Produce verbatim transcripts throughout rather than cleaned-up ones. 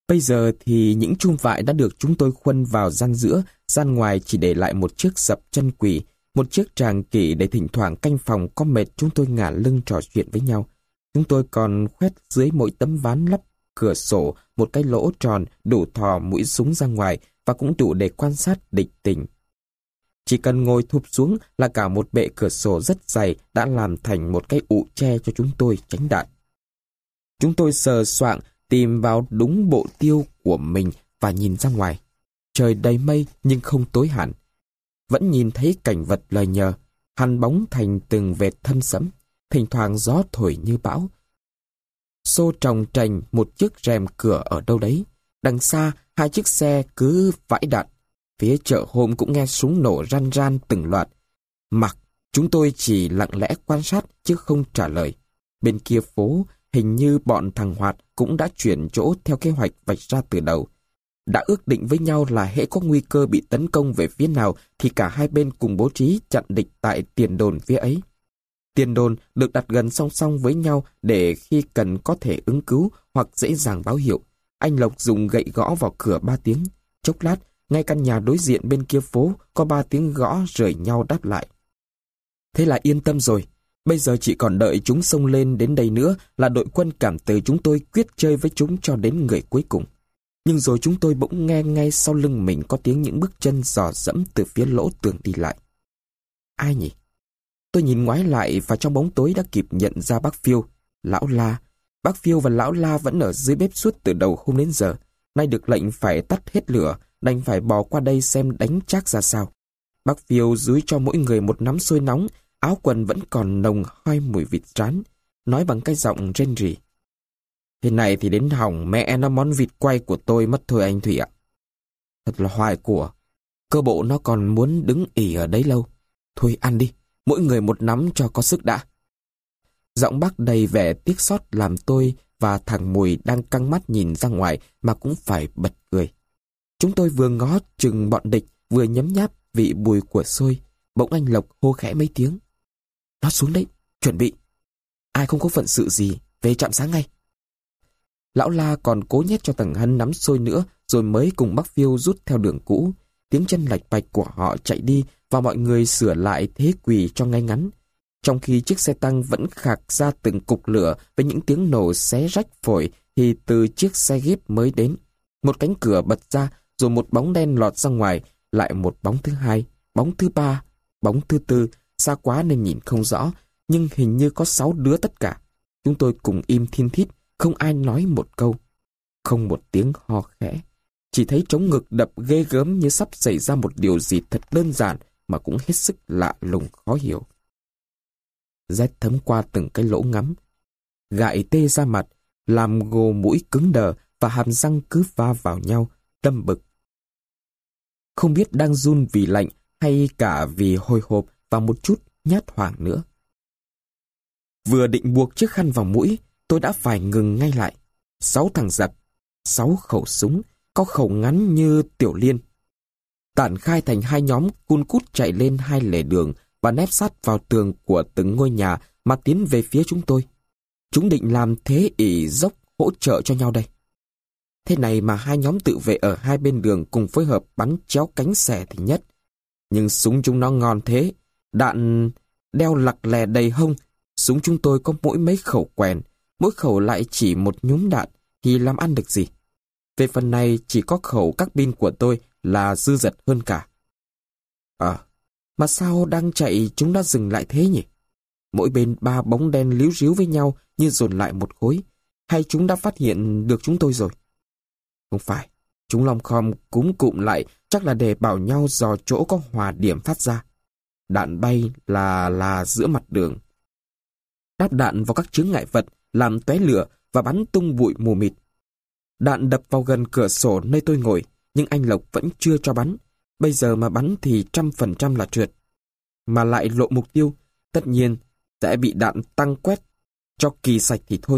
Bây giờ thì những chum vại đã được chúng tôi khuân vào gian giữa, gian ngoài chỉ để lại một chiếc dập chân quỷ, một chiếc tràng kỷ để thỉnh thoảng canh phòng có mệt chúng tôi ngả lưng trò chuyện với nhau. Chúng tôi còn khoét dưới mỗi tấm ván lắp cửa sổ một cái lỗ tròn đủ thò mũi súng ra ngoài và cũng đủ để quan sát địch tình. Chỉ cần ngồi thụp xuống là cả một bệ cửa sổ rất dày đã làm thành một cái ụ che cho chúng tôi tránh đạn. Chúng tôi sờ soạng tìm vào đúng bộ tiêu của mình và nhìn ra ngoài. Trời đầy mây nhưng không tối hẳn. Vẫn nhìn thấy cảnh vật lờ nhờ, hằn bóng thành từng vệt thâm sẫm, thỉnh thoảng gió thổi như bão. Xô trồng trành một chiếc rèm cửa ở đâu đấy. Đằng xa, hai chiếc xe cứ vãi đạn. Phía chợ hôm cũng nghe súng nổ ran ran từng loạt. Mặc, chúng tôi chỉ lặng lẽ quan sát chứ không trả lời. Bên kia phố, hình như bọn thằng Hoạt cũng đã chuyển chỗ theo kế hoạch vạch ra từ đầu. Đã ước định với nhau là hễ có nguy cơ bị tấn công về phía nào thì cả hai bên cùng bố trí chặn địch tại tiền đồn phía ấy. Tiền đồn được đặt gần song song với nhau để khi cần có thể ứng cứu hoặc dễ dàng báo hiệu. Anh Lộc dùng gậy gõ vào cửa ba tiếng. Chốc lát, ngay căn nhà đối diện bên kia phố có ba tiếng gõ rời nhau đáp lại. Thế là yên tâm rồi. Bây giờ chỉ còn đợi chúng xông lên đến đây nữa là đội quân cảm tử chúng tôi quyết chơi với chúng cho đến người cuối cùng. Nhưng rồi chúng tôi bỗng nghe ngay sau lưng mình có tiếng những bước chân dò dẫm từ phía lỗ tường đi lại. Ai nhỉ? Tôi nhìn ngoái lại và trong bóng tối đã kịp nhận ra bác Phiêu, lão La. Bác Phiêu và lão La vẫn ở dưới bếp suốt từ đầu hôm đến giờ. Nay được lệnh phải tắt hết lửa, đành phải bò qua đây xem đánh chắc ra sao. Bác Phiêu dúi cho mỗi người một nắm xôi nóng, áo quần vẫn còn nồng hoi mùi vịt rán, nói bằng cái giọng rên rỉ. Thế này thì đến hỏng mẹ nó món vịt quay của tôi mất thôi anh Thủy ạ. Thật là hoài của. Cơ bộ nó còn muốn đứng ỉ ở đấy lâu. Thôi ăn đi, mỗi người một nắm cho có sức đã. Giọng bác đầy vẻ tiếc xót làm tôi và thằng Mùi đang căng mắt nhìn ra ngoài mà cũng phải bật cười. Chúng tôi vừa ngó chừng bọn địch, vừa nhấm nháp vị bùi của xôi. Bỗng anh Lộc hô khẽ mấy tiếng. Nó xuống đấy, chuẩn bị. Ai không có phận sự gì, về trạm sáng ngay. Lão La còn cố nhét cho thằng Hân nắm xôi nữa, rồi mới cùng bác Phiêu rút theo đường cũ. Tiếng chân lạch bạch của họ chạy đi và mọi người sửa lại thế quỳ cho ngay ngắn. Trong khi chiếc xe tăng vẫn khạc ra từng cục lửa với những tiếng nổ xé rách phổi thì từ chiếc xe jeep mới đến. Một cánh cửa bật ra rồi một bóng đen lọt ra ngoài, lại một bóng thứ hai, bóng thứ ba, bóng thứ tư, xa quá nên nhìn không rõ, nhưng hình như có sáu đứa tất cả. Chúng tôi cùng im thiên thít, không ai nói một câu. Không một tiếng ho khẽ. Chỉ thấy trống ngực đập ghê gớm như sắp xảy ra một điều gì thật đơn giản mà cũng hết sức lạ lùng khó hiểu. Rét thấm qua từng cái lỗ ngắm. Gại tê ra mặt, làm gồ mũi cứng đờ và hàm răng cứ va vào nhau, tâm bực. Không biết đang run vì lạnh hay cả vì hồi hộp và một chút nhát hoảng nữa. Vừa định buộc chiếc khăn vào mũi, tôi đã phải ngừng ngay lại. Sáu thằng giặc, sáu khẩu súng, có khẩu ngắn như tiểu liên. Tản khai thành hai nhóm cun cút chạy lên hai lề đường và nép sát vào tường của từng ngôi nhà mà tiến về phía chúng tôi. Chúng định làm thế ỷ dốc hỗ trợ cho nhau đây. Thế này mà hai nhóm tự vệ ở hai bên đường cùng phối hợp bắn chéo cánh xẻ thì nhất. Nhưng súng chúng nó ngon thế, đạn đeo lặc lè đầy hông. Súng chúng tôi có mỗi mấy khẩu quèn, mỗi khẩu lại chỉ một nhúm đạn thì làm ăn được gì. Về phần này chỉ có khẩu các pin của tôi là dư dật hơn cả. À, mà sao đang chạy chúng đã dừng lại thế nhỉ? Mỗi bên ba bóng đen líu ríu với nhau như dồn lại một khối. Hay chúng đã phát hiện được chúng tôi rồi? Không phải, chúng lom khom cúm cụm lại chắc là để bảo nhau dò chỗ có hỏa điểm phát ra. Đạn bay là là giữa mặt đường. Đáp đạn vào các chướng ngại vật làm tóe lửa và bắn tung bụi mù mịt. Đạn đập vào gần cửa sổ nơi tôi ngồi, nhưng anh Lộc vẫn chưa cho bắn. Bây giờ mà bắn thì trăm phần trăm là trượt. Mà lại lộ mục tiêu, tất nhiên sẽ bị đạn tăng quét, cho kỳ sạch thì thôi.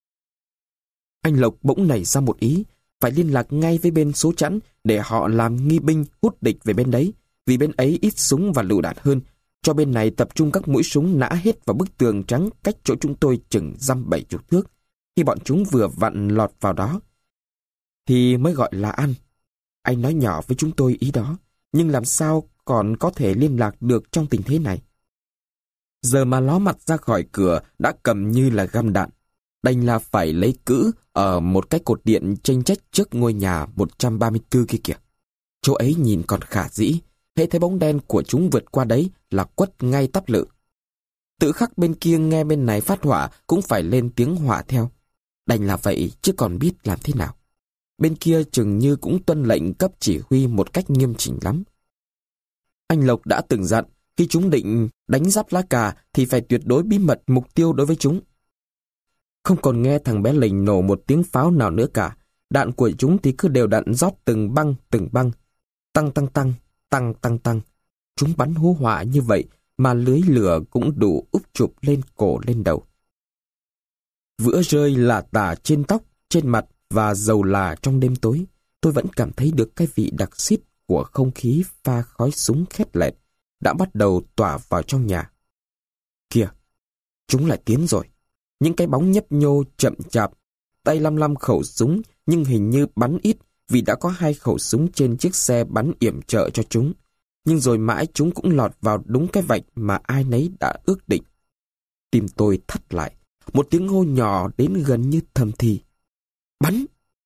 Anh Lộc bỗng nảy ra một ý, phải liên lạc ngay với bên số chẵn để họ làm nghi binh hút địch về bên đấy, vì bên ấy ít súng và lựu đạn hơn. Cho bên này tập trung các mũi súng nã hết vào bức tường trắng cách chỗ chúng tôi chừng dăm bảy chục thước. Khi bọn chúng vừa vặn lọt vào đó, thì mới gọi là ăn. Anh nói nhỏ với chúng tôi ý đó, nhưng làm sao còn có thể liên lạc được trong tình thế này? Giờ mà ló mặt ra khỏi cửa đã cầm như là găm đạn. Đành là phải lấy cữ ở một cái cột điện chênh chách trước ngôi nhà một trăm ba mươi tư kia kìa. Chỗ ấy nhìn còn khả dĩ, hễ thấy bóng đen của chúng vượt qua đấy là quất ngay tắp lự. Tự khắc bên kia nghe bên này phát hỏa cũng phải lên tiếng hỏa theo. Đành là vậy chứ còn biết làm thế nào. Bên kia chừng như cũng tuân lệnh cấp chỉ huy một cách nghiêm chỉnh lắm. Anh Lộc đã từng dặn, khi chúng định đánh giáp lá cà thì phải tuyệt đối bí mật mục tiêu đối với chúng. Không còn nghe thằng bé Lình nổ một tiếng pháo nào nữa cả. Đạn của chúng thì cứ đều đặn rót từng băng từng băng. Tăng tăng tăng, tăng tăng tăng. Chúng bắn hú họa như vậy mà lưới lửa cũng đủ úp chụp lên cổ lên đầu. Vữa rơi là tả trên tóc, trên mặt và dầu là trong đêm tối. Tôi vẫn cảm thấy được cái vị đặc xít của không khí pha khói súng khét lẹt đã bắt đầu tỏa vào trong nhà. Kìa, chúng lại tiến rồi. Những cái bóng nhấp nhô chậm chạp, tay lăm lăm khẩu súng nhưng hình như bắn ít vì đã có hai khẩu súng trên chiếc xe bắn yểm trợ cho chúng. Nhưng rồi mãi chúng cũng lọt vào đúng cái vạch mà ai nấy đã ước định. Tim tôi thắt lại, một tiếng hô nhỏ đến gần như thầm thì. Bắn!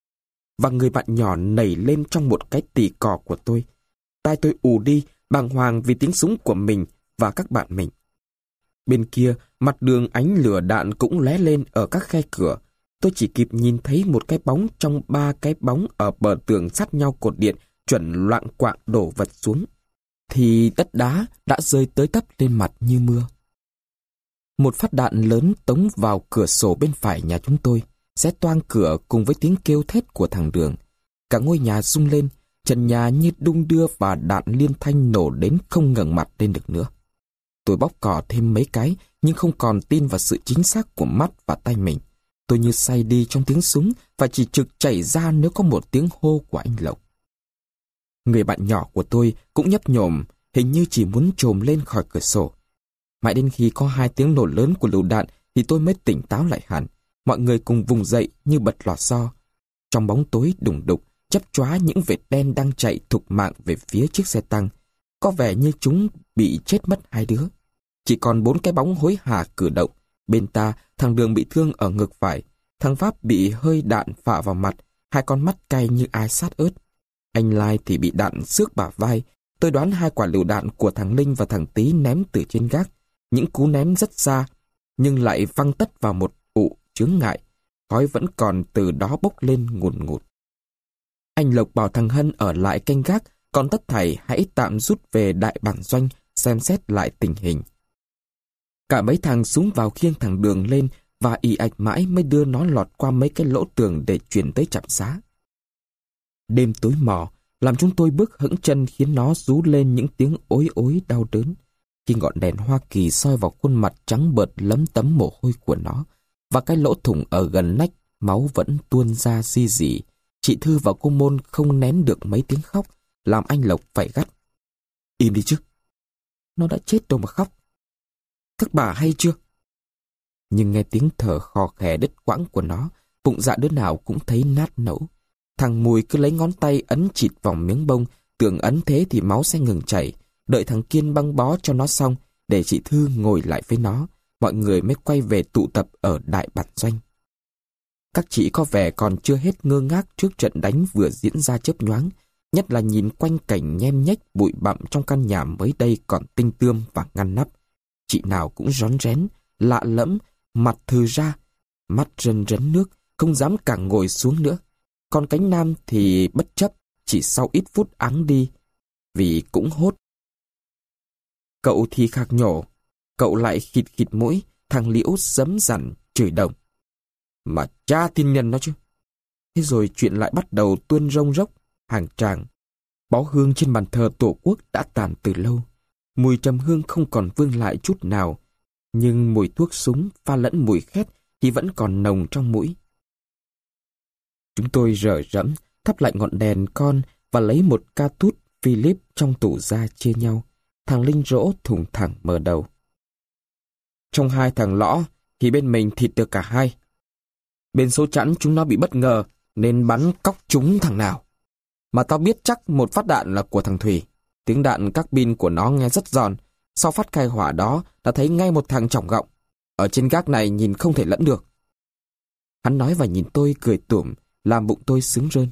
Và người bạn nhỏ nảy lên trong một cái tỉ cò của tôi. Tai tôi ù đi, bàng hoàng vì tiếng súng của mình và các bạn mình. Bên kia, mặt đường ánh lửa đạn cũng lóe lên ở các khe cửa. Tôi chỉ kịp nhìn thấy một cái bóng trong ba cái bóng ở bờ tường sát nhau cột điện, chuẩn loạng quạng đổ vật xuống. Thì đất đá đã rơi tới tấp lên mặt như mưa. Một phát đạn lớn tống vào cửa sổ bên phải nhà chúng tôi, xé toang cửa cùng với tiếng kêu thét của thằng Đường. Cả ngôi nhà rung lên, trần nhà như đung đưa và đạn liên thanh nổ đến không ngẩng mặt lên được nữa. Tôi bóp cò thêm mấy cái, nhưng không còn tin vào sự chính xác của mắt và tay mình. Tôi như say đi trong tiếng súng và chỉ trực chảy ra nếu có một tiếng hô của anh Lộc. Người bạn nhỏ của tôi cũng nhấp nhổm, hình như chỉ muốn trồm lên khỏi cửa sổ. Mãi đến khi có hai tiếng nổ lớn của lựu đạn thì tôi mới tỉnh táo lại hẳn. Mọi người cùng vùng dậy như bật lò xo. Trong bóng tối đùng đục, chắp chóa những vệt đen đang chạy thục mạng về phía chiếc xe tăng. Có vẻ như chúng bị chết mất hai đứa. Chỉ còn bốn cái bóng hối hả cử động. Bên ta, thằng Đường bị thương ở ngực phải. Thằng Pháp bị hơi đạn phả vào mặt, hai con mắt cay như ai sát ớt. Anh Lai thì bị đạn xước bả vai. Tôi đoán hai quả lựu đạn của thằng Linh và thằng Tý ném từ trên gác. Những cú ném rất xa, nhưng lại văng tất vào một ụ chướng ngại. Khói vẫn còn từ đó bốc lên ngùn ngụt. Anh Lộc bảo thằng Hân ở lại canh gác, còn tất thảy hãy tạm rút về đại bản doanh, xem xét lại tình hình. Cả mấy thằng súng vào khiêng thằng Đường lên và ì ạch mãi mới đưa nó lọt qua mấy cái lỗ tường để chuyển tới trạm xá. Đêm tối mò, làm chúng tôi bước hững chân khiến nó rú lên những tiếng ối ối đau đớn. Khi ngọn đèn Hoa Kỳ soi vào khuôn mặt trắng bợt lấm tấm mồ hôi của nó, và cái lỗ thủng ở gần nách, máu vẫn tuôn ra ri rỉ. Chị Thư và cô Môn không nén được mấy tiếng khóc, làm anh Lộc phải gắt. Im đi chứ. Nó đã chết đâu mà khóc. Các bà hay chưa? Nhưng nghe tiếng thở khò khè đứt quãng của nó, bụng dạ đứa nào cũng thấy nát nẫu. Thằng Mùi cứ lấy ngón tay ấn chịt vào miếng bông, tưởng ấn thế thì máu sẽ ngừng chảy. Đợi thằng Kiên băng bó cho nó xong, để chị Thư ngồi lại với nó, mọi người mới quay về tụ tập ở đại bản doanh. Các chị có vẻ còn chưa hết ngơ ngác trước trận đánh vừa diễn ra chớp nhoáng, nhất là nhìn quanh cảnh nhem nhếch bụi bặm trong căn nhà mới đây còn tinh tươm và ngăn nắp. Chị nào cũng rón rén, lạ lẫm, mặt thừ ra, mắt rần rấn nước, không dám cả ngồi xuống nữa. Còn cánh Nam thì bất chấp, chỉ sau ít phút áng đi, vì cũng hốt. Cậu thì khạc nhổ, cậu lại khịt khịt mũi, thằng Liễu dấm dằn, chửi đồng. Mà cha tin nhân nó chứ. Thế rồi chuyện lại bắt đầu tuôn rông rốc, hàng tràng. Bó hương trên bàn thờ Tổ quốc đã tàn từ lâu. Mùi trầm hương không còn vương lại chút nào, nhưng mùi thuốc súng pha lẫn mùi khét thì vẫn còn nồng trong mũi. Chúng tôi rờ rẫm, thắp lại ngọn đèn con và lấy một ca tút Philip trong tủ ra chia nhau. Thằng Linh rỗ thùng thẳng mở đầu. Trong hai thằng lõ thì bên mình thịt được cả hai. Bên số chẵn chúng nó bị bất ngờ nên bắn cóc trúng thằng nào. Mà tao biết chắc một phát đạn là của thằng Thùy. Tiếng đạn các pin của nó nghe rất giòn. Sau phát khai hỏa đó, đã thấy ngay một thằng chỏng gọng. Ở trên gác này nhìn không thể lẫn được. Hắn nói và nhìn tôi cười tủm, làm bụng tôi sướng rơn.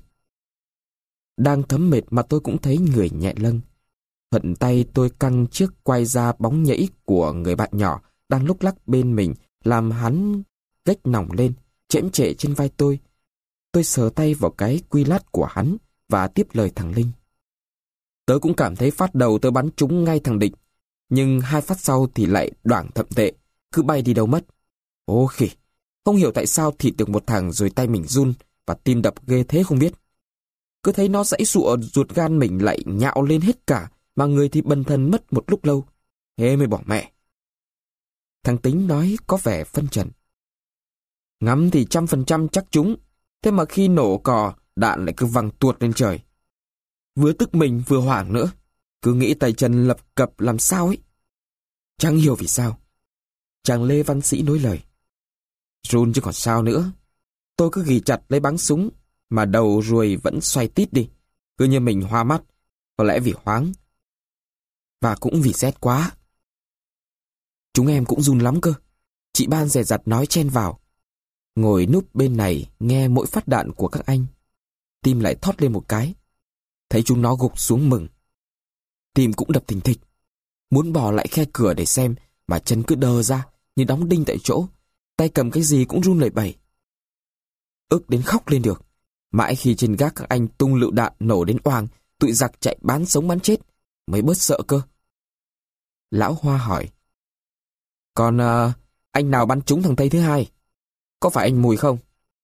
Đang thấm mệt mà tôi cũng thấy người nhẹ lâng. Thuận tay tôi căng chiếc quay ra bóng nhẫy của người bạn nhỏ đang lúc lắc bên mình, làm hắn gách nòng lên, chễm trệ trên vai tôi. Tôi sờ tay vào cái quy lát của hắn và tiếp lời thằng Linh. Tớ cũng cảm thấy phát đầu tớ bắn trúng ngay thằng Định, nhưng hai phát sau thì lại đoảng thậm tệ, cứ bay đi đâu mất. Ô khỉ, không hiểu tại sao thịt được một thằng rồi tay mình run và tim đập ghê thế không biết. Cứ thấy nó giãy giụa, ruột gan mình lại nhạo lên hết cả, mà người thì bần thần mất một lúc lâu. Thế mới bỏ mẹ. Thằng Tính nói có vẻ phân trần. Ngắm thì trăm phần trăm chắc trúng, thế mà khi nổ cò, đạn lại cứ văng tuột lên trời. Vừa tức mình vừa hoảng nữa, cứ nghĩ tay chân lập cập làm sao ấy. Chẳng hiểu vì sao. Chàng Lê Văn Sĩ nối lời. Run chứ còn sao nữa. Tôi cứ ghì chặt lấy báng súng, mà đầu ruồi vẫn xoay tít đi, cứ như mình hoa mắt, có lẽ vì hoáng. Và cũng vì rét quá. Chúng em cũng run lắm cơ. Chị Ban dè dặt nói chen vào. Ngồi núp bên này nghe mỗi phát đạn của các anh. Tim lại thót lên một cái. Thấy chúng nó gục xuống mừng. Tim cũng đập thình thịch. Muốn bỏ lại khe cửa để xem, mà chân cứ đờ ra như đóng đinh tại chỗ. Tay cầm cái gì cũng run lẩy bẩy. Ức đến khóc lên được. Mãi khi trên gác các anh tung lựu đạn nổ đến oang, tụi giặc chạy bán sống bán chết, mới bớt sợ cơ. Lão Hoa hỏi. Còn uh, anh nào bắn trúng thằng Tây thứ hai? Có phải anh Mùi không?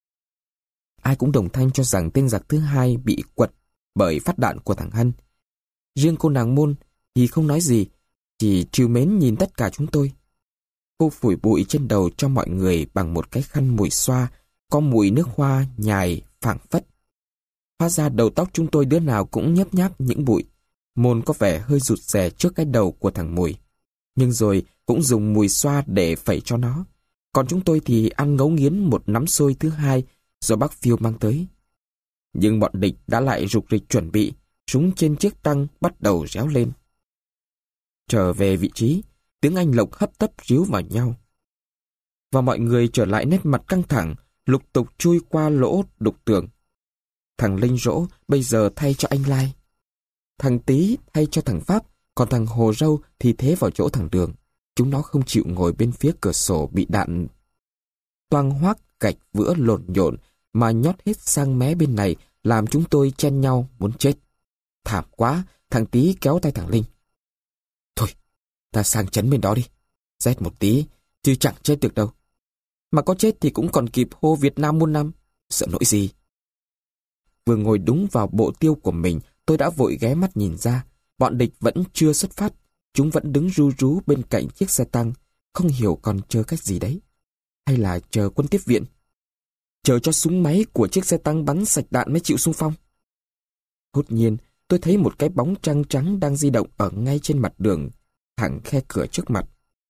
Ai cũng đồng thanh cho rằng tên giặc thứ hai bị quật bởi phát đạn của thằng Hân. Riêng cô nàng Môn thì không nói gì, chỉ trìu mến nhìn tất cả chúng tôi. Cô phủi bụi trên đầu cho mọi người bằng một cái khăn mùi xoa, có mùi nước hoa nhài phảng phất. Hóa ra đầu tóc chúng tôi đứa nào cũng nhấp nháp những bụi. Môn có vẻ hơi rụt rè trước cái đầu của thằng Mùi, nhưng rồi cũng dùng mùi xoa để phẩy cho nó. Còn chúng tôi thì ăn ngấu nghiến một nắm xôi thứ hai do bác Phiêu mang tới. Nhưng bọn địch đã lại rục rịch chuẩn bị, súng trên chiếc tăng bắt đầu réo lên. Trở về vị trí, tiếng Anh Lộc hấp tấp ríu vào nhau. Và mọi người trở lại nét mặt căng thẳng, lục tục chui qua lỗ đục tường. Thằng Linh Rỗ bây giờ thay cho anh Lai. Thằng Tý thay cho thằng Pháp, còn thằng Hồ Râu thì thế vào chỗ thằng Đường. Chúng nó không chịu ngồi bên phía cửa sổ bị đạn toang hoác gạch vữa lộn nhộn, mà nhót hết sang mé bên này, làm chúng tôi chen nhau muốn chết. Thảm quá, thằng Tý kéo tay thằng Linh. Thôi, ta sang chấn bên đó đi. Rét một tí, chứ chẳng chết được đâu. Mà có chết thì cũng còn kịp hô Việt Nam muôn năm. Sợ nỗi gì. Vừa ngồi đúng vào bộ tiêu của mình, tôi đã vội ghé mắt nhìn ra. Bọn địch vẫn chưa xuất phát. Chúng vẫn đứng ru rú bên cạnh chiếc xe tăng, không hiểu còn chờ cách gì đấy. Hay là chờ quân tiếp viện? Chờ cho súng máy của chiếc xe tăng bắn sạch đạn mới chịu xung phong? Hốt nhiên, tôi thấy một cái bóng trăng trắng đang di động ở ngay trên mặt đường, thẳng khe cửa trước mặt.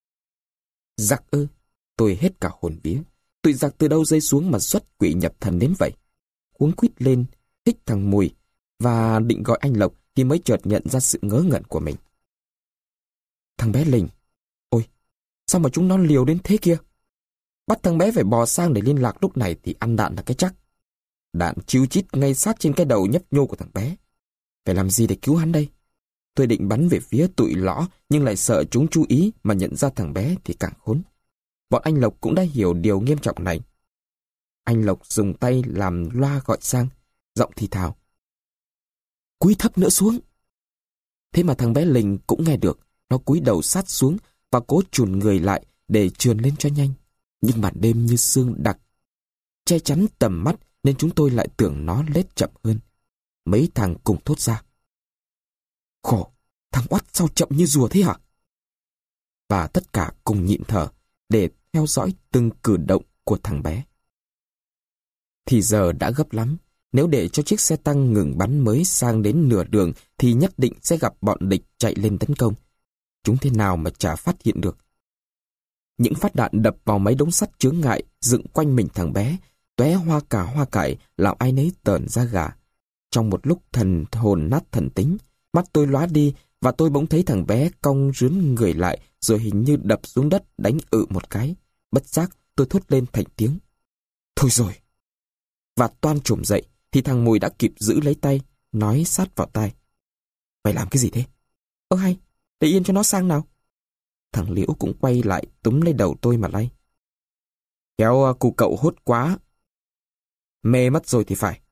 Giặc ư? Tôi hết cả hồn vía. Tụi giặc từ đâu rơi xuống mà xuất quỷ nhập thần đến vậy? Cuống quýt lên, thích thằng Mùi, và định gọi anh Lộc thì mới chợt nhận ra sự ngớ ngẩn của mình. Thằng bé Linh. Ôi, sao mà chúng nó liều đến thế kia? Bắt thằng bé phải bò sang để liên lạc lúc này thì ăn đạn là cái chắc. Đạn chiu chít ngay sát trên cái đầu nhấp nhô của thằng bé. Phải làm gì để cứu hắn đây? Tôi định bắn về phía tụi lõ, nhưng lại sợ chúng chú ý mà nhận ra thằng bé thì càng khốn. Bọn anh Lộc cũng đã hiểu điều nghiêm trọng này. Anh Lộc dùng tay làm loa gọi sang, giọng thì thào. Cúi thấp nữa xuống. Thế mà thằng bé Linh cũng nghe được. Nó cúi đầu sát xuống và cố chùn người lại để trườn lên cho nhanh. Nhưng màn đêm như sương đặc che chắn tầm mắt, nên chúng tôi lại tưởng nó lết chậm hơn. Mấy thằng cùng thốt ra. Khổ, thằng Oắt sao chậm như rùa thế hả? Và tất cả cùng nhịn thở để theo dõi từng cử động của thằng bé. Thì giờ đã gấp lắm. Nếu để cho chiếc xe tăng ngừng bắn mới sang đến nửa đường thì nhất định sẽ gặp bọn địch chạy lên tấn công. Chúng thế nào mà chả phát hiện được. Những phát đạn đập vào mấy đống sắt chướng ngại dựng quanh mình thằng bé, tóe hoa cà hoa cải làm ai nấy tởn da gà. Trong một lúc thần hồn nát thần tính, mắt tôi lóa đi và tôi bỗng thấy thằng bé cong rướn người lại rồi hình như đập xuống đất đánh ự một cái. Bất giác tôi thốt lên thành tiếng. Thôi rồi! Và toan trồm dậy thì thằng Mùi đã kịp giữ lấy tay, nói sát vào tai. Mày làm cái gì thế? Ơ hay, để yên cho nó sang nào. Thằng Liễu cũng quay lại túm lấy đầu tôi mà lay. Khéo cụ cậu hốt quá. Mê mất rồi thì phải.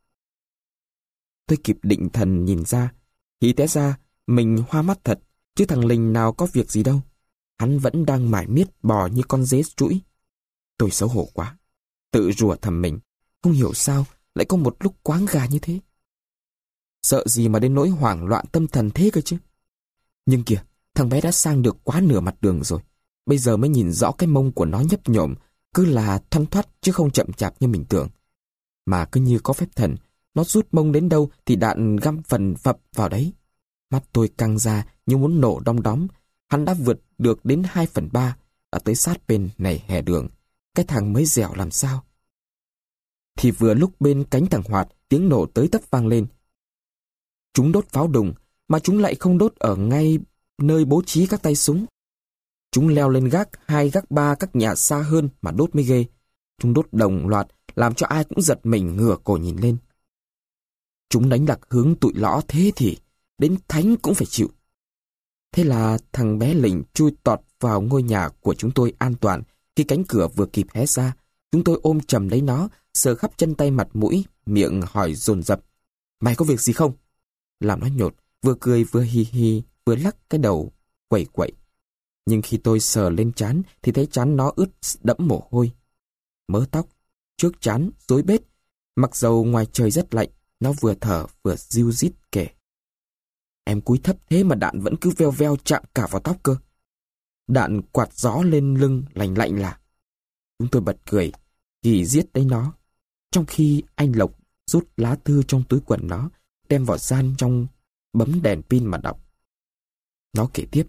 Tôi kịp định thần nhìn ra, thì té ra mình hoa mắt thật, chứ thằng Linh nào có việc gì đâu. Hắn vẫn đang mải miết bò như con dế trũi. Tôi xấu hổ quá, tự rủa thầm mình, không hiểu sao lại có một lúc quáng gà như thế. Sợ gì mà đến nỗi hoảng loạn tâm thần thế cơ chứ. Nhưng kìa, thằng bé đã sang được quá nửa mặt đường rồi. Bây giờ mới nhìn rõ cái mông của nó nhấp nhổm, cứ là thoăn thoắt chứ không chậm chạp như mình tưởng. Mà cứ như có phép thần, nó rút mông đến đâu thì đạn găm phần vập vào đấy. Mắt tôi căng ra như muốn nổ đong đóm. Hắn đã vượt được đến hai phần ba, đã tới sát bên này hè đường. Cái thằng mới dẻo làm sao. Thì vừa lúc bên cánh thằng Hoạt, tiếng nổ tới tấp vang lên. Chúng đốt pháo đùng, mà chúng lại không đốt ở ngay nơi bố trí các tay súng. Chúng leo lên gác hai gác ba các nhà xa hơn mà đốt mới ghê. Chúng đốt đồng loạt, làm cho ai cũng giật mình ngửa cổ nhìn lên. Chúng đánh lạc hướng tụi lõ thế thì đến thánh cũng phải chịu. Thế là thằng bé Lình chui tọt vào ngôi nhà của chúng tôi an toàn. Khi cánh cửa vừa kịp hé ra, chúng tôi ôm chầm lấy nó, sờ khắp chân tay mặt mũi, miệng hỏi dồn dập. Mày có việc gì không? Làm nó nhột, vừa cười vừa hi hi, vừa lắc cái đầu, quẩy quẩy. Nhưng khi tôi sờ lên trán thì thấy trán nó ướt đẫm mồ hôi. Mớ tóc, trước trán, rối bết. Mặc dầu ngoài trời rất lạnh, nó vừa thở vừa ríu rít kể. Em cúi thấp thế mà đạn vẫn cứ veo veo chạm cả vào tóc cơ. Đạn quạt gió lên lưng lành lạnh là. Chúng tôi bật cười, kỳ giết đấy nó. Trong khi anh Lộc rút lá thư trong túi quần nó, đem vào gian trong bấm đèn pin mà đọc. Nó kể tiếp.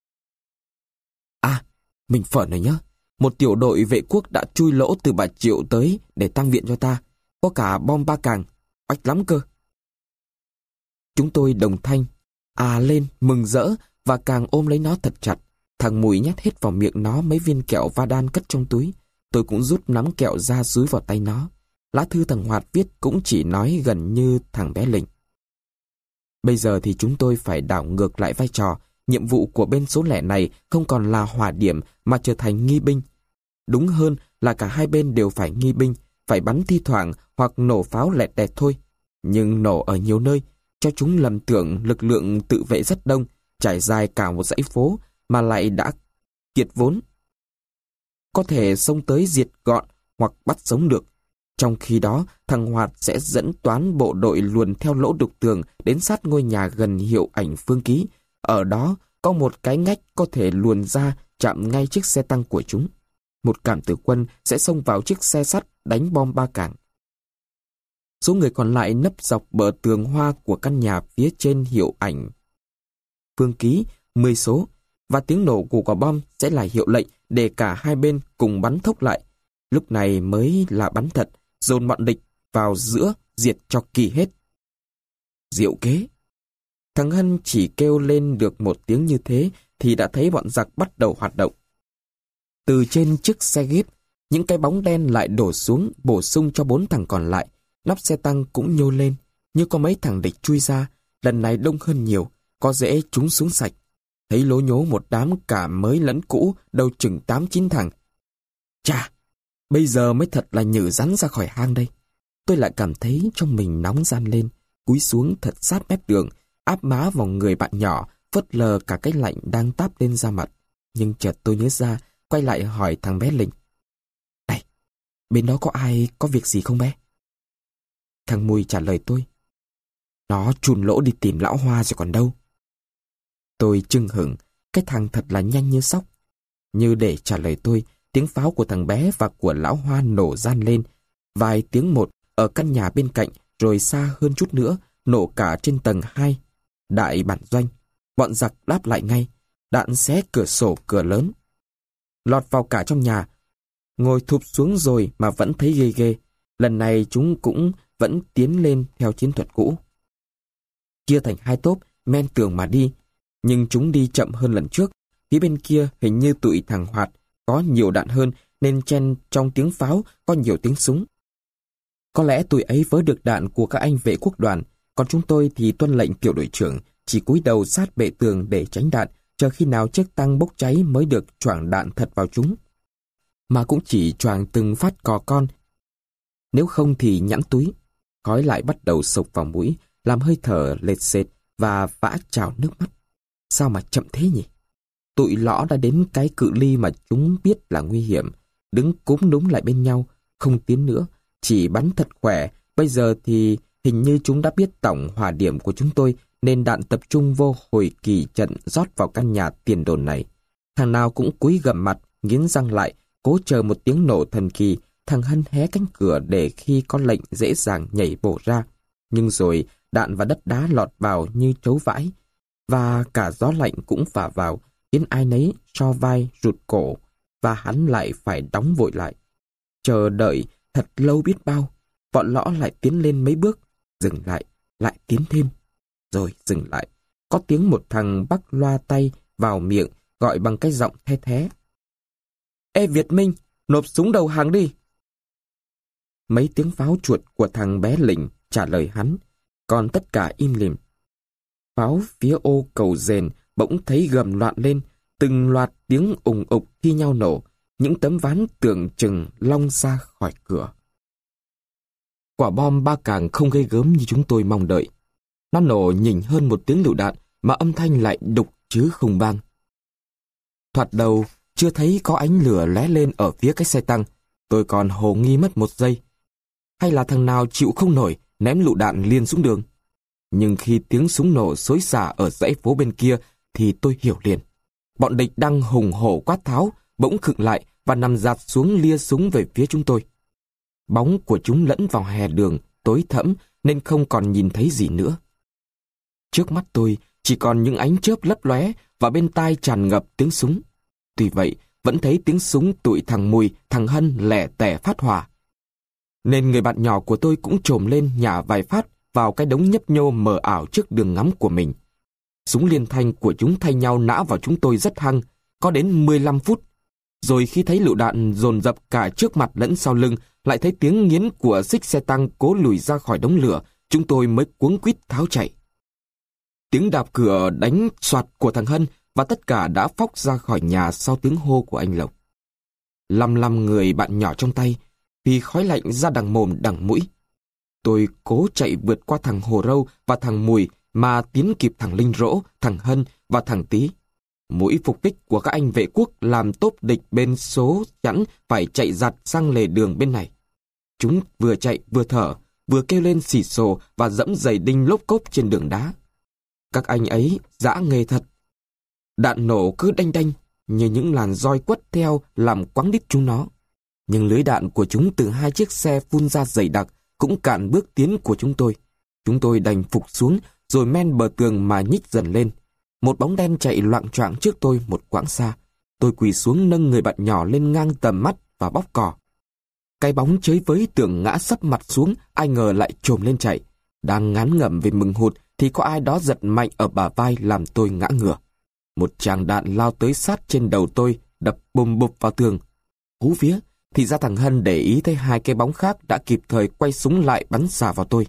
À, mình phởn rồi nhá. Một tiểu đội vệ quốc đã chui lỗ từ Bà Triệu tới để tăng viện cho ta. Có cả bom ba càng, oách lắm cơ. Chúng tôi đồng thanh, à lên, mừng rỡ và càng ôm lấy nó thật chặt. Thằng Mùi nhét hết vào miệng nó mấy viên kẹo va đan cất trong túi. Tôi cũng rút nắm kẹo ra dúi vào tay nó. Lá thư thằng Hoạt viết cũng chỉ nói gần như thằng bé Lình. Bây giờ thì chúng tôi phải đảo ngược lại vai trò. Nhiệm vụ của bên số lẻ này không còn là hỏa điểm mà trở thành nghi binh. Đúng hơn là cả hai bên đều phải nghi binh, phải bắn thi thoảng hoặc nổ pháo lẹt đẹt thôi. Nhưng nổ ở nhiều nơi, cho chúng lầm tưởng lực lượng tự vệ rất đông, trải dài cả một dãy phố mà lại đã kiệt vốn. Có thể xông tới diệt gọn hoặc bắt sống được. Trong khi đó, thằng Hoạt sẽ dẫn toán bộ đội luồn theo lỗ đục tường đến sát ngôi nhà gần hiệu ảnh Phương Ký. Ở đó có một cái ngách có thể luồn ra chạm ngay chiếc xe tăng của chúng. Một cảm tử quân sẽ xông vào chiếc xe sắt đánh bom ba cảng. Số người còn lại nấp dọc bờ tường hoa của căn nhà phía trên hiệu ảnh Phương Ký, mười số, và tiếng nổ của quả bom sẽ là hiệu lệnh để cả hai bên cùng bắn thốc lại. Lúc này mới là bắn thật, dồn bọn địch vào giữa, diệt cho kỳ hết. Diệu kế. Thằng Hân chỉ kêu lên được một tiếng như thế thì đã thấy bọn giặc bắt đầu hoạt động. Từ trên chiếc xe ghép, những cái bóng đen lại đổ xuống bổ sung cho bốn thằng còn lại. Nắp xe tăng cũng nhô lên, như có mấy thằng địch chui ra, lần này đông hơn nhiều, có dễ chúng xuống sạch. Thấy lố nhố một đám cả mới lẫn cũ, đâu chừng tám chín thằng. Chà, bây giờ mới thật là nhử rắn ra khỏi hang đây. Tôi lại cảm thấy trong mình nóng ran lên, cúi xuống thật sát mép đường, áp má vào người bạn nhỏ, phớt lờ cả cái lạnh đang táp lên da mặt. Nhưng chợt tôi nhớ ra, quay lại hỏi thằng bé Linh. Này, bên đó có ai có việc gì không bé? Thằng Mùi trả lời tôi. Nó chùn lỗ đi tìm lão Hoa rồi còn đâu. Tôi chưng hửng, cái thằng thật là nhanh như sóc. Như để trả lời tôi, tiếng pháo của thằng bé và của lão Hoa nổ ran lên. Vài tiếng một ở căn nhà bên cạnh, rồi xa hơn chút nữa, nổ cả trên tầng hai. Đại bản doanh, bọn giặc đáp lại ngay, đạn xé cửa sổ cửa lớn. Lọt vào cả trong nhà, ngồi thụp xuống rồi mà vẫn thấy ghê ghê. Lần này chúng cũng vẫn tiến lên theo chiến thuật cũ. Chia thành hai tốp, men tường mà đi, nhưng chúng đi chậm hơn lần trước. Phía bên kia hình như tụi thằng Hoạt có nhiều đạn hơn, nên chen trong tiếng pháo có nhiều tiếng súng. Có lẽ tụi ấy vớ được đạn của các anh vệ quốc đoàn, còn chúng tôi thì tuân lệnh tiểu đội trưởng, chỉ cúi đầu sát bệ tường để tránh đạn, chờ khi nào chiếc tăng bốc cháy mới được choảng đạn thật vào chúng. Mà cũng chỉ choàng từng phát cò con, nếu không thì nhẵn túi. Khói lại bắt đầu sộc vào mũi, làm hơi thở lệt xệt và vã trào nước mắt. Sao mà chậm thế nhỉ? Tụi lõ đã đến cái cự ly mà chúng biết là nguy hiểm, đứng cúm núm lại bên nhau, không tiến nữa, chỉ bắn thật khỏe. Bây giờ thì hình như chúng đã biết tổng hòa điểm của chúng tôi, nên đạn tập trung vô hồi kỳ trận rót vào căn nhà tiền đồn này. Thằng nào cũng cúi gằm mặt, nghiến răng lại, cố chờ một tiếng nổ thần kỳ. Thằng Hân hé cánh cửa để khi có lệnh dễ dàng nhảy bổ ra. Nhưng rồi đạn và đất đá lọt vào như trấu vãi, và cả gió lạnh cũng phả vào, khiến ai nấy so vai rụt cổ, và hắn lại phải đóng vội lại. Chờ đợi thật lâu biết bao, bọn lõ lại tiến lên mấy bước, dừng lại, lại tiến thêm, rồi dừng lại. Có tiếng một thằng bắc loa tay vào miệng, gọi bằng cái giọng the thé: "Ê Việt Minh, nộp súng đầu hàng đi!" Mấy tiếng pháo chuột của thằng bé Lình trả lời hắn, còn tất cả im lìm. Pháo phía ô cầu Dền bỗng thấy gầm loạn lên, từng loạt tiếng ùng ục thi nhau nổ, những tấm ván tưởng chừng long ra khỏi cửa. Quả bom ba càng không gây gớm như chúng tôi mong đợi. Nó nổ nhỉnh hơn một tiếng lựu đạn, mà âm thanh lại đục chứ không vang. Thoạt đầu chưa thấy có ánh lửa lóe lên ở phía cái xe tăng, tôi còn hồ nghi mất một giây. Hay là thằng nào chịu không nổi ném lựu đạn liền xuống đường? Nhưng khi tiếng súng nổ xối xả ở dãy phố bên kia thì tôi hiểu liền. Bọn địch đang hùng hổ quát tháo, bỗng khựng lại và nằm dạt xuống lia súng về phía chúng tôi. Bóng của chúng lẫn vào hè đường tối thẫm nên không còn nhìn thấy gì nữa. Trước mắt tôi chỉ còn những ánh chớp lấp lóe và bên tai tràn ngập tiếng súng. Tuy vậy, vẫn thấy tiếng súng tụi thằng Mùi, thằng Hân lẻ tẻ phát hỏa. Nên người bạn nhỏ của tôi cũng trồm lên nhả vài phát vào cái đống nhấp nhô mờ ảo trước đường ngắm của mình. Súng liên thanh của chúng thay nhau nã vào chúng tôi rất hăng, có đến mười lăm phút. Rồi khi thấy lựu đạn dồn dập cả trước mặt lẫn sau lưng, lại thấy tiếng nghiến của xích xe tăng cố lùi ra khỏi đống lửa, chúng tôi mới cuống quýt tháo chạy. Tiếng đạp cửa đánh soạt của thằng Hân và tất cả đã phóc ra khỏi nhà sau tiếng hô của anh Lộc. Lăm lăm người bạn nhỏ trong tay, vì khói lạnh ra đằng mồm đằng mũi. Tôi cố chạy vượt qua thằng Hồ Râu và thằng Mùi mà tiến kịp thằng Linh Rỗ, thằng Hân và thằng Tý. Mũi phục kích của các anh vệ quốc làm tốp địch bên số chẵn phải chạy giặt sang lề đường bên này. Chúng vừa chạy vừa thở, vừa kêu lên xì xồ và dẫm giày đinh lốp cốp trên đường đá. Các anh ấy dã nghề thật. Đạn nổ cứ đanh đanh như những làn roi quất theo làm quáng đít chúng nó. Nhưng lưới đạn của chúng từ hai chiếc xe phun ra dày đặc cũng cản bước tiến của chúng tôi. Chúng tôi đành phục xuống rồi men bờ tường mà nhích dần lên. Một bóng đen chạy loạng choạng trước tôi một quãng xa. Tôi quỳ xuống nâng người bạn nhỏ lên ngang tầm mắt và bóp cò. Cái bóng chới với tưởng ngã sấp mặt xuống, ai ngờ lại trồm lên chạy. Đang ngán ngẩm về mừng hụt thì có ai đó giật mạnh ở bả vai làm tôi ngã ngửa. Một tràng đạn lao tới sát trên đầu tôi, đập bùm bụp vào tường. Hú vía, thì ra thằng Hân để ý thấy hai cái bóng khác đã kịp thời quay súng lại bắn xả vào tôi.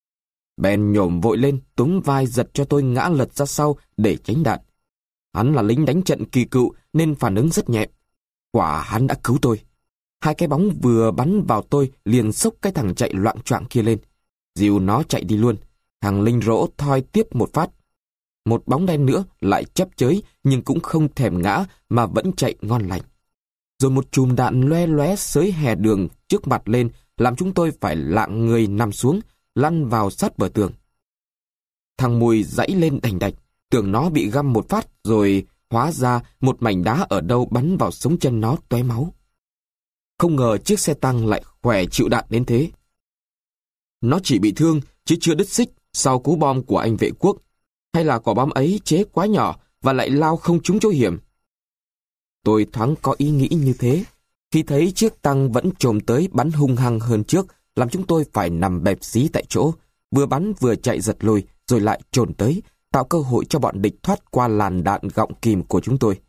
Bèn nhổm vội lên, túm vai giật cho tôi ngã lật ra sau để tránh đạn. Hắn là lính đánh trận kỳ cựu nên phản ứng rất nhẹ. Quả hắn đã cứu tôi. Hai cái bóng vừa bắn vào tôi liền xốc cái thằng chạy loạng choạng kia lên. Dìu nó chạy đi luôn. Thằng Linh Rỗ thoi tiếp một phát. Một bóng đen nữa lại chấp chới nhưng cũng không thèm ngã mà vẫn chạy ngon lành. Rồi một chùm đạn loe lóe xới hè đường trước mặt lên làm chúng tôi phải lạng người nằm xuống, lăn vào sát bờ tường. Thằng Mùi giãy lên đành đạch, tưởng nó bị găm một phát rồi hóa ra một mảnh đá ở đâu bắn vào sống chân nó tóe máu. Không ngờ chiếc xe tăng lại khỏe chịu đạn đến thế. Nó chỉ bị thương chứ chưa đứt xích sau cú bom của anh vệ quốc, hay là quả bom ấy chế quá nhỏ và lại lao không trúng chỗ hiểm. Tôi thoáng có ý nghĩ như thế, khi thấy chiếc tăng vẫn trồm tới bắn hung hăng hơn trước làm chúng tôi phải nằm bẹp dí tại chỗ, vừa bắn vừa chạy giật lùi, rồi lại trồn tới, tạo cơ hội cho bọn địch thoát qua làn đạn gọng kìm của chúng tôi.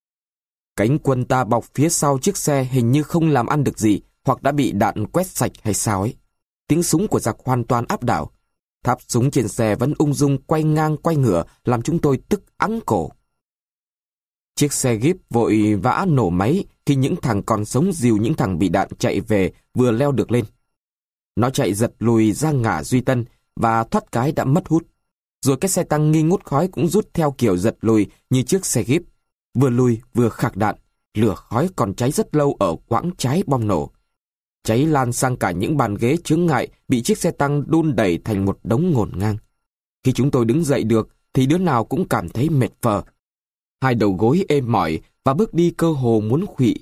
Cánh quân ta bọc phía sau chiếc xe hình như không làm ăn được gì, hoặc đã bị đạn quét sạch hay sao ấy. Tiếng súng của giặc hoàn toàn áp đảo. Tháp súng trên xe vẫn ung dung quay ngang quay ngửa, làm chúng tôi tức ắng cổ. Chiếc xe Jeep vội vã nổ máy khi những thằng còn sống dìu những thằng bị đạn chạy về vừa leo được lên. Nó chạy giật lùi ra ngã Duy Tân và thoát cái đã mất hút. Rồi cái xe tăng nghi ngút khói cũng rút theo kiểu giật lùi như chiếc xe Jeep. Vừa lùi vừa khạc đạn, lửa khói còn cháy rất lâu ở quãng trái bom nổ. Cháy lan sang cả những bàn ghế chướng ngại bị chiếc xe tăng đun đẩy thành một đống ngổn ngang. Khi chúng tôi đứng dậy được thì đứa nào cũng cảm thấy mệt phờ. Hai đầu gối êm mỏi và bước đi cơ hồ muốn khuỵu.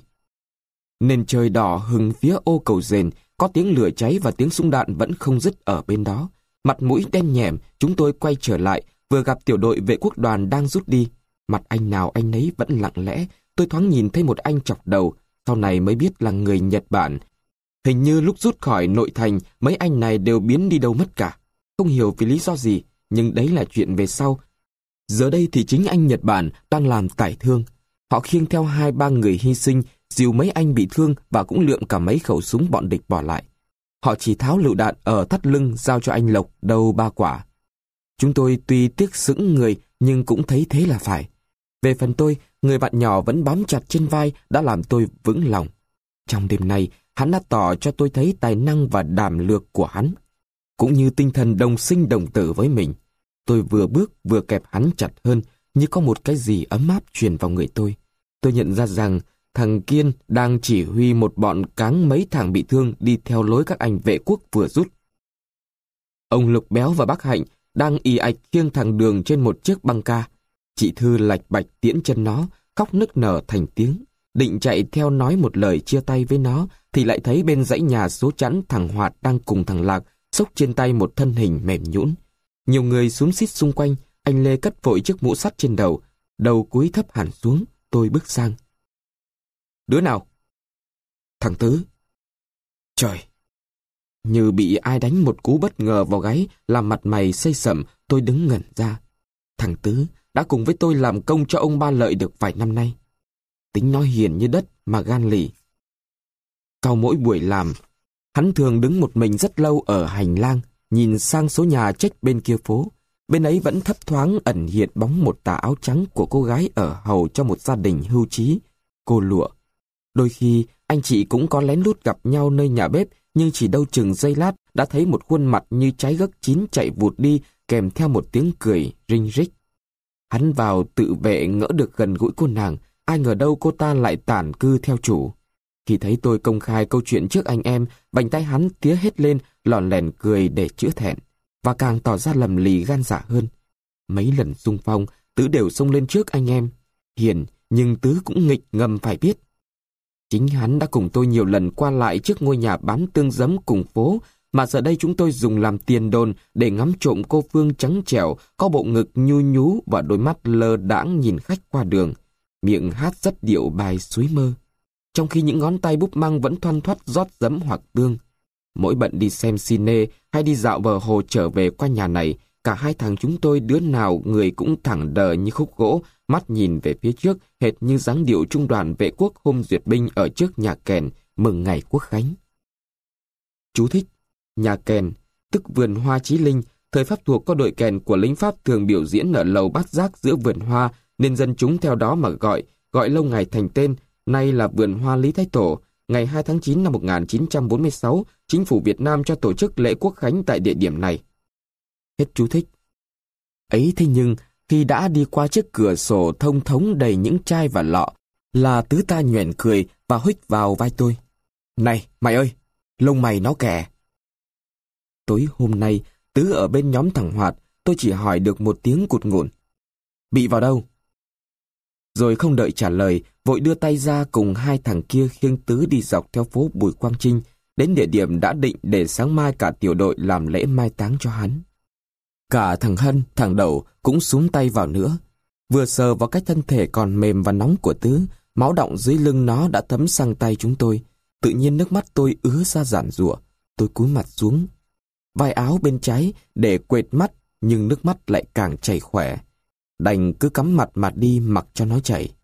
Nền trời đỏ hừng phía ô cầu Dền, có tiếng lửa cháy và tiếng súng đạn vẫn không dứt ở bên đó. Mặt mũi đen nhẻm, chúng tôi quay trở lại, vừa gặp tiểu đội vệ quốc đoàn đang rút đi. Mặt anh nào anh nấy vẫn lặng lẽ. Tôi thoáng nhìn thấy một anh chọc đầu, sau này mới biết là người Nhật Bản. Hình như lúc rút khỏi nội thành, mấy anh này đều biến đi đâu mất cả. Không hiểu vì lý do gì, nhưng đấy là chuyện về sau. Giờ đây thì chính anh Nhật Bản đang làm tải thương. Họ khiêng theo hai ba người hy sinh, dìu mấy anh bị thương và cũng lượm cả mấy khẩu súng bọn địch bỏ lại. Họ chỉ tháo lựu đạn ở thắt lưng giao cho anh Lộc đâu ba quả. Chúng tôi tuy tiếc sững người nhưng cũng thấy thế là phải. Về phần tôi, người bạn nhỏ vẫn bám chặt trên vai đã làm tôi vững lòng. Trong đêm nay, hắn đã tỏ cho tôi thấy tài năng và đảm lược của hắn, cũng như tinh thần đồng sinh đồng tử với mình. Tôi vừa bước vừa kẹp hắn chặt hơn, như có một cái gì ấm áp truyền vào người tôi. Tôi nhận ra rằng thằng Kiên đang chỉ huy một bọn cáng mấy thằng bị thương đi theo lối các anh vệ quốc vừa rút. Ông Lục Béo và bác Hạnh đang ì ạch khiêng thằng Đường trên một chiếc băng ca. Chị Thư lạch bạch tiễn chân nó, khóc nức nở thành tiếng. Định chạy theo nói một lời chia tay với nó, thì lại thấy bên dãy nhà số chẵn thằng Hoạt đang cùng thằng Lạc xốc trên tay một thân hình mềm nhũn. Nhiều người xúm xít xung quanh, anh Lê cất vội chiếc mũ sắt trên đầu, đầu cúi thấp hẳn xuống. Tôi bước sang. Đứa nào? Thằng Tứ. Trời! Như bị ai đánh một cú bất ngờ vào gáy, làm mặt mày xây sẩm, tôi đứng ngẩn ra. Thằng Tứ đã cùng với tôi làm công cho ông Ba Lợi được vài năm nay. Tính nó hiền như đất mà gan lì. Sau mỗi buổi làm, hắn thường đứng một mình rất lâu ở hành lang, nhìn sang số nhà chếch bên kia phố. Bên ấy vẫn thấp thoáng ẩn hiện bóng một tà áo trắng của cô gái ở hầu cho một gia đình hưu trí, cô Lụa. Đôi khi, anh chị cũng có lén lút gặp nhau nơi nhà bếp, nhưng chỉ đâu chừng giây lát đã thấy một khuôn mặt như trái gấc chín chạy vụt đi, kèm theo một tiếng cười rinh rích. Hắn vào tự vệ ngỡ được gần gũi cô nàng, ai ngờ đâu cô ta lại tản cư theo chủ. Khi thấy tôi công khai câu chuyện trước anh em, vành tay hắn tía hết lên, lòn lèn cười để chữa thẹn, và càng tỏ ra lầm lì gan dạ hơn. Mấy lần xung phong, Tứ đều xông lên trước anh em. Hiền, nhưng Tứ cũng nghịch ngầm phải biết. Chính hắn đã cùng tôi nhiều lần qua lại trước ngôi nhà bán tương giấm cùng phố, mà giờ đây chúng tôi dùng làm tiền đồn để ngắm trộm cô Phương trắng trẻo, có bộ ngực nhu nhú và đôi mắt lơ đãng nhìn khách qua đường, miệng hát rất điệu bài suối mơ, trong khi những ngón tay búp măng vẫn thoăn thoắt rót giấm hoặc tương. Mỗi bận đi xem cine hay đi dạo bờ hồ trở về qua nhà này, cả hai thằng chúng tôi đứa nào người cũng thẳng đờ như khúc gỗ, mắt nhìn về phía trước hệt như dáng điệu trung đoàn vệ quốc hôm duyệt binh ở trước nhà kèn mừng ngày quốc khánh. Chú thích: nhà kèn, tức vườn hoa Chí Linh, thời Pháp thuộc có đội kèn của lính Pháp thường biểu diễn ở lầu bát giác giữa vườn hoa, nên dân chúng theo đó mà gọi, gọi lâu ngày thành tên, nay là vườn hoa Lý Thái Tổ. Ngày hai tháng chín năm một nghìn chín trăm bốn mươi sáu, chính phủ Việt Nam cho tổ chức lễ quốc khánh tại địa điểm này. Hết chú thích. Ấy thế nhưng, khi đã đi qua chiếc cửa sổ thông thống đầy những chai và lọ, là Tứ ta nhoẻn cười và huých vào vai tôi. Này, mày ơi, lông mày nó kẻ. Tối hôm nay, Tứ ở bên nhóm thằng Hoạt, tôi chỉ hỏi được một tiếng cụt ngủn. Bị vào đâu? Rồi không đợi trả lời, vội đưa tay ra cùng hai thằng kia khiêng Tứ đi dọc theo phố Bùi Quang Trinh, đến địa điểm đã định để sáng mai cả tiểu đội làm lễ mai táng cho hắn. Cả thằng Hân, thằng Đậu cũng xúm tay vào nữa. Vừa sờ vào cái thân thể còn mềm và nóng của Tứ, máu đọng dưới lưng nó đã thấm sang tay chúng tôi. Tự nhiên nước mắt tôi ứa ra giản giụa. Tôi cúi mặt xuống. Vai áo bên trái để quệt mắt, nhưng nước mắt lại càng chảy khỏe. Đành cứ cắm mặt mà đi mặc cho nó chảy.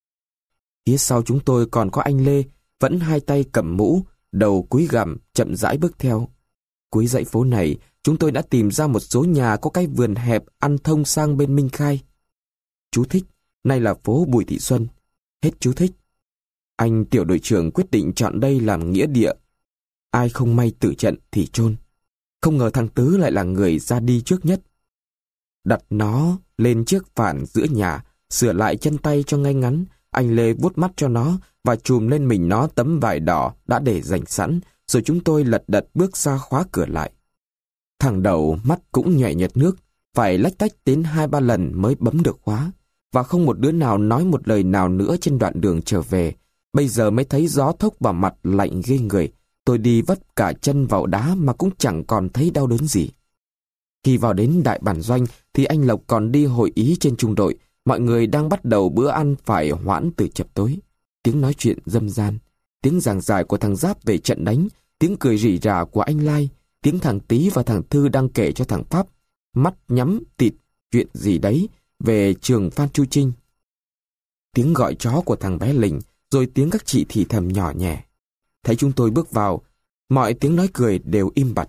Phía sau chúng tôi còn có anh Lê, vẫn hai tay cầm mũ, đầu cúi gằm, chậm rãi bước theo. Cuối dãy phố này, chúng tôi đã tìm ra một số nhà có cái vườn hẹp ăn thông sang bên Minh Khai. Chú thích, nay là phố Bùi Thị Xuân. Hết chú thích. Anh tiểu đội trưởng quyết định chọn đây làm nghĩa địa. Ai không may tử trận thì chôn. Không ngờ thằng Tứ lại là người ra đi trước nhất. Đặt nó lên chiếc phản giữa nhà, sửa lại chân tay cho ngay ngắn. Anh Lê vuốt mắt cho nó và chùm lên mình nó tấm vải đỏ đã để dành sẵn, rồi chúng tôi lật đật bước ra khóa cửa lại. Thằng Đầu mắt cũng nhòe nhợt nước, phải lách tách đến hai ba lần mới bấm được khóa, và không một đứa nào nói một lời nào nữa trên đoạn đường trở về. Bây giờ mới thấy gió thốc vào mặt lạnh ghê người. Tôi đi vấp cả chân vào đá mà cũng chẳng còn thấy đau đớn gì. Khi vào đến đại bản doanh thì anh Lộc còn đi hội ý trên trung đội. Mọi người đang bắt đầu bữa ăn phải hoãn từ chập tối. Tiếng nói chuyện râm ran, tiếng giảng giải của thằng Giáp về trận đánh, tiếng cười rỉ rả của anh Lai, tiếng thằng Tý và thằng Thư đang kể cho thằng Pháp, mắt nhắm tịt chuyện gì đấy về trường Phan Chu Trinh. Tiếng gọi chó của thằng bé Lình, rồi tiếng các chị thì thầm nhỏ nhẹ. Thấy chúng tôi bước vào, mọi tiếng nói cười đều im bặt.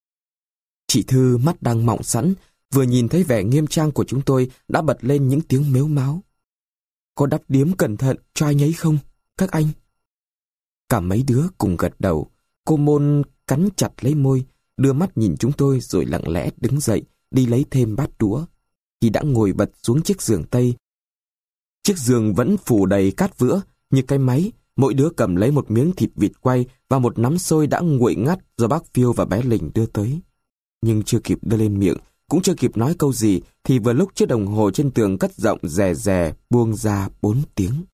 Chị Thư mắt đang mọng sẵn, vừa nhìn thấy vẻ nghiêm trang của chúng tôi đã bật lên những tiếng mếu máo. Có đắp điếm cẩn thận cho anh ấy không, các anh? Cả mấy đứa cùng gật đầu. Cô Môn cắn chặt lấy môi, đưa mắt nhìn chúng tôi rồi lặng lẽ đứng dậy, đi lấy thêm bát đũa. Khi đã ngồi bật xuống chiếc giường tây, chiếc giường vẫn phủ đầy cát vữa, như cái máy, mỗi đứa cầm lấy một miếng thịt vịt quay và một nắm xôi đã nguội ngắt do bác Phiêu và bé Lình đưa tới. Nhưng chưa kịp đưa lên miệng, cũng chưa kịp nói câu gì, thì vừa lúc chiếc đồng hồ trên tường cất giọng rè rè buông ra bốn tiếng.